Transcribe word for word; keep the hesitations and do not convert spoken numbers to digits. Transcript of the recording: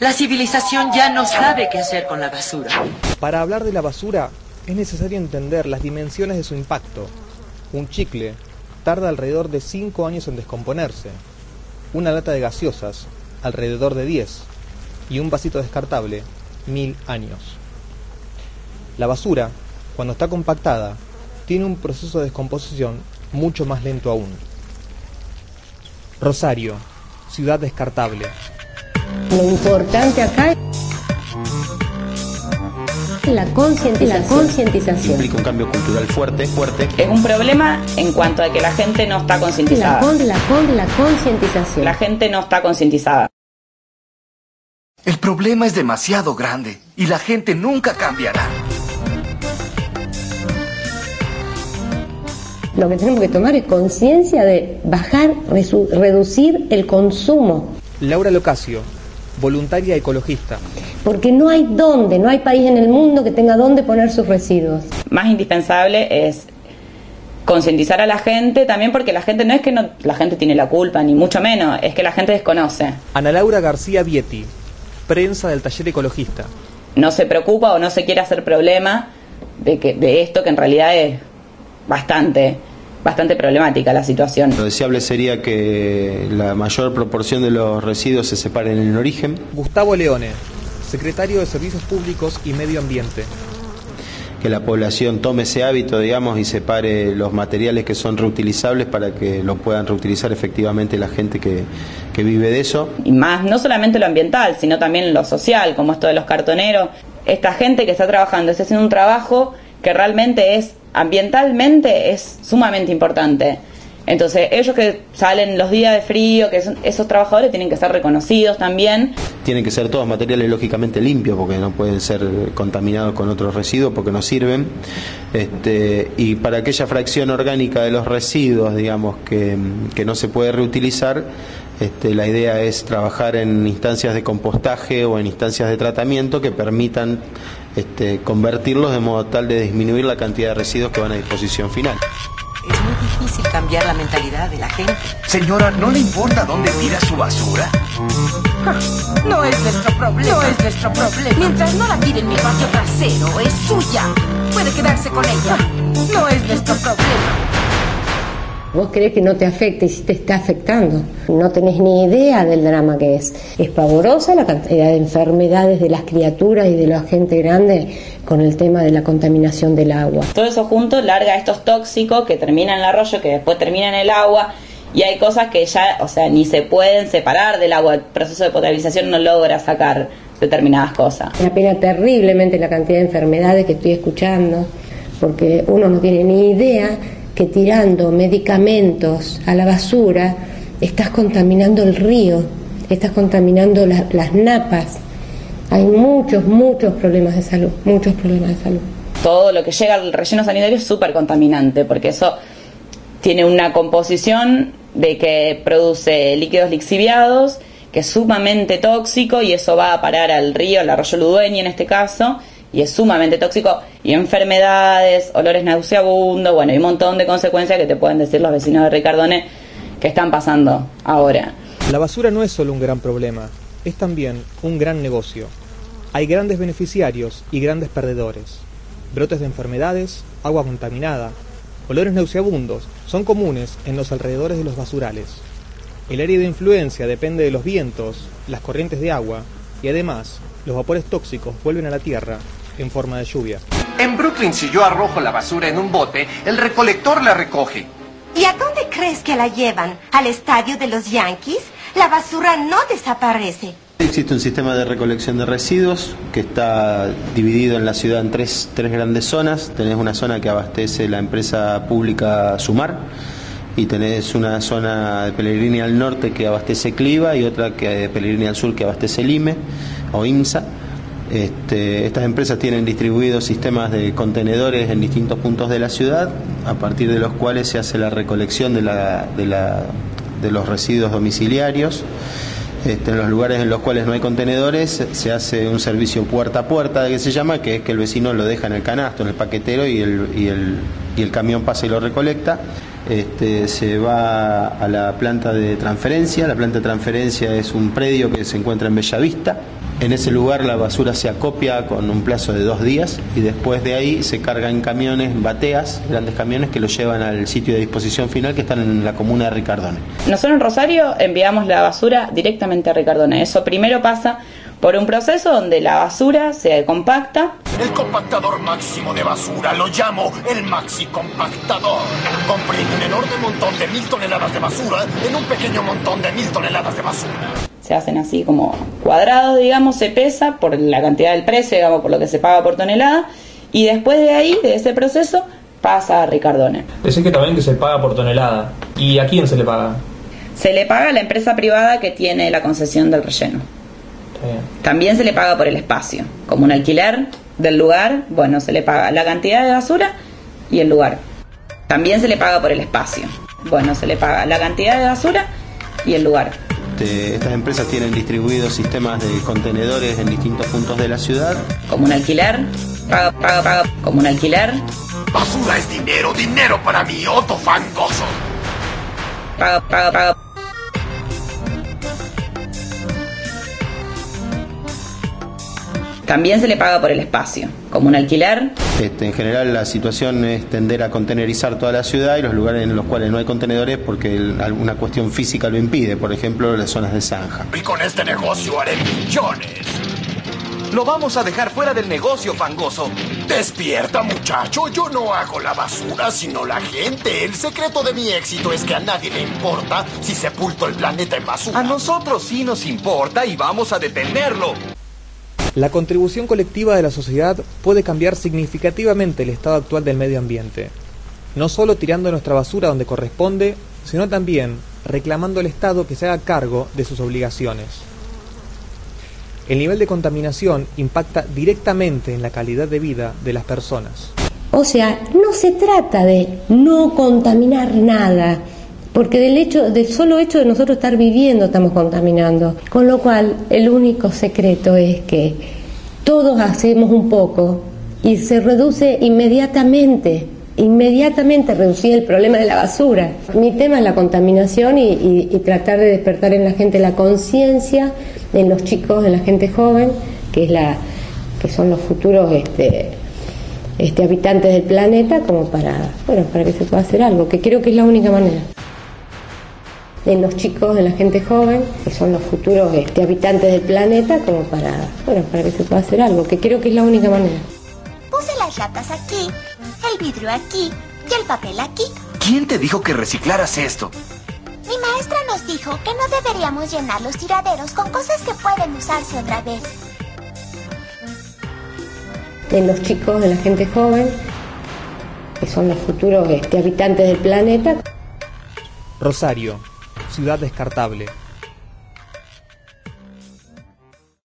La civilización ya no sabe qué hacer con la basura. Para hablar de la basura, es necesario entender las dimensiones de su impacto. Un chicle tarda alrededor de cinco años en descomponerse. Una lata de gaseosas, alrededor de diez. Y un vasito descartable, mil años. La basura, cuando está compactada, tiene un proceso de descomposición mucho más lento aún. Rosario, ciudad descartable. Lo importante acá es la concientización. La concientización. Implica un cambio cultural fuerte, fuerte. Es un problema en cuanto a que la gente no está concientizada. La, con, la, con, la concientización. La gente no está concientizada. El problema es demasiado grande y la gente nunca cambiará. Lo que tenemos que tomar es conciencia de bajar, resu- reducir el consumo. Laura Locasio, voluntaria ecologista. Porque no hay dónde, no hay país en el mundo que tenga dónde poner sus residuos. Más indispensable es concientizar a la gente, también porque la gente no es que no, la gente tiene la culpa, ni mucho menos, es que la gente desconoce. Ana Laura García Vietti, prensa del taller ecologista. No se preocupa o no se quiere hacer problema de, que, de esto, que en realidad es bastante, bastante problemática la situación. Lo deseable sería que la mayor proporción de los residuos se separen en el origen. Gustavo Leone, secretario de Servicios Públicos y Medio Ambiente. Que la población tome ese hábito, digamos, y separe los materiales que son reutilizables para que lo puedan reutilizar efectivamente la gente que, que vive de eso. Y más, no solamente lo ambiental, sino también lo social, como esto de los cartoneros. Esta gente que está trabajando, está haciendo un trabajo que realmente es, ambientalmente, es sumamente importante. Entonces, ellos que salen los días de frío, que son, esos trabajadores tienen que ser reconocidos también. Tienen que ser todos materiales lógicamente limpios, porque no pueden ser contaminados con otros residuos, porque no sirven. Este, y para aquella fracción orgánica de los residuos, digamos, que, que no se puede reutilizar, este, la idea es trabajar en instancias de compostaje o en instancias de tratamiento que permitan este, convertirlos de modo tal de disminuir la cantidad de residuos que van a disposición final. Es muy difícil cambiar la mentalidad de la gente. Señora, ¿no le importa dónde tira su basura? No es nuestro problema. No es nuestro problema. Mientras no la tire en mi patio trasero, es suya. Puede quedarse con ella. No es nuestro problema. Vos creés que no te afecta y sí te está afectando. No tenés ni idea del drama que es. Es pavorosa la cantidad de enfermedades de las criaturas y de la gente grande con el tema de la contaminación del agua. Todo eso junto larga estos tóxicos que terminan en el arroyo, que después terminan en el agua, y hay cosas que ya, o sea, ni se pueden separar del agua. El proceso de potabilización no logra sacar determinadas cosas. Me apena terriblemente la cantidad de enfermedades que estoy escuchando, porque uno no tiene ni idea que tirando medicamentos a la basura estás contaminando el río, estás contaminando la, las napas. Hay muchos, muchos problemas de salud, muchos problemas de salud. Todo lo que llega al relleno sanitario es súper contaminante, porque eso tiene una composición de que produce líquidos lixiviados, que es sumamente tóxico, y eso va a parar al río, al arroyo Ludueña en este caso, y es sumamente tóxico, y enfermedades, olores nauseabundos, bueno, y un montón de consecuencias que te pueden decir los vecinos de Ricardone que están pasando ahora. La basura no es solo un gran problema, es también un gran negocio. Hay grandes beneficiarios y grandes perdedores. Brotes de enfermedades, agua contaminada, olores nauseabundos son comunes en los alrededores de los basurales. El área de influencia depende de los vientos, las corrientes de agua, y además los vapores tóxicos vuelven a la tierra en forma de lluvia. En Brooklyn, si yo arrojo la basura en un bote, el recolector la recoge. ¿Y a dónde crees que la llevan? ¿Al estadio de los Yankees? La basura no desaparece. Existe un sistema de recolección de residuos que está dividido en la ciudad en tres, tres grandes zonas. Tenés una zona que abastece la empresa pública Sumar, y tenés una zona de Pellegrini al norte que abastece Cliva, y otra que de Pellegrini al sur que abastece el I M E o IMSA. Este, estas empresas tienen distribuidos sistemas de contenedores en distintos puntos de la ciudad, a partir de los cuales se hace la recolección de, la, de, la, de los residuos domiciliarios. Este, en los lugares en los cuales no hay contenedores se hace un servicio puerta a puerta, que se llama, que es que el vecino lo deja en el canasto, en el paquetero, y el, y el, y el camión pasa y lo recolecta. Este, se va a la planta de transferencia. La planta de transferencia es un predio que se encuentra en Bellavista. En ese lugar la basura se acopia con un plazo de dos días y después de ahí se carga en camiones, en bateas, grandes camiones que lo llevan al sitio de disposición final que están en la comuna de Ricardone. Nosotros en Rosario enviamos la basura directamente a Ricardone. Eso primero pasa por un proceso donde la basura se compacta. El compactador máximo de basura lo llamo el maxi compactador. Comprime un enorme montón de mil toneladas de basura en un pequeño montón de mil toneladas de basura. Se hacen así como cuadrados, digamos, se pesa por la cantidad del precio, digamos, por lo que se paga por tonelada, y después de ahí, de ese proceso, pasa a Ricardone. Decís que también que se paga por tonelada. ¿Y a quién se le paga? Se le paga a la empresa privada que tiene la concesión del relleno. También se le paga por el espacio, como un alquiler del lugar. Bueno, se le paga la cantidad de basura y el lugar. También se le paga por el espacio. Bueno, se le paga la cantidad de basura y el lugar. Estas empresas tienen distribuidos sistemas de contenedores en distintos puntos de la ciudad. Como un alquiler, paga, paga, paga, como un alquiler. Basura es dinero, dinero para mí, Otto Fangoso. Paga, paga, paga. También se le paga por el espacio, como un alquiler. Este, en general la situación es tender a contenerizar toda la ciudad y los lugares en los cuales no hay contenedores porque el, alguna cuestión física lo impide, por ejemplo las zonas de zanja. Y con este negocio haré millones. Lo vamos a dejar fuera del negocio, Fangoso. Despierta, muchacho, yo no hago la basura, sino la gente. El secreto de mi éxito es que a nadie le importa si sepulto el planeta en basura. A nosotros sí nos importa y vamos a detenerlo. La contribución colectiva de la sociedad puede cambiar significativamente el estado actual del medio ambiente, no solo tirando nuestra basura donde corresponde, sino también reclamando al Estado que se haga cargo de sus obligaciones. El nivel de contaminación impacta directamente en la calidad de vida de las personas. O sea, no se trata de no contaminar nada, porque del hecho, del solo hecho de nosotros estar viviendo estamos contaminando. Con lo cual, el único secreto es que todos hacemos un poco y se reduce inmediatamente, inmediatamente reducir el problema de la basura. Mi tema es la contaminación y, y, y tratar de despertar en la gente la conciencia, en los chicos, en la gente joven, que es la, que son los futuros este, este, habitantes del planeta, como para, bueno, para que se pueda hacer algo, que creo que es la única manera. En los chicos, en la gente joven, que son los futuros este, habitantes del planeta, como para, bueno, para que se pueda hacer algo, que creo que es la única manera. Puse las latas aquí, el vidrio aquí y el papel aquí. ¿Quién te dijo que reciclaras esto? Mi maestra nos dijo que no deberíamos llenar los tiraderos con cosas que pueden usarse otra vez. En los chicos, en la gente joven, que son los futuros este, habitantes del planeta. Rosario, ciudad descartable.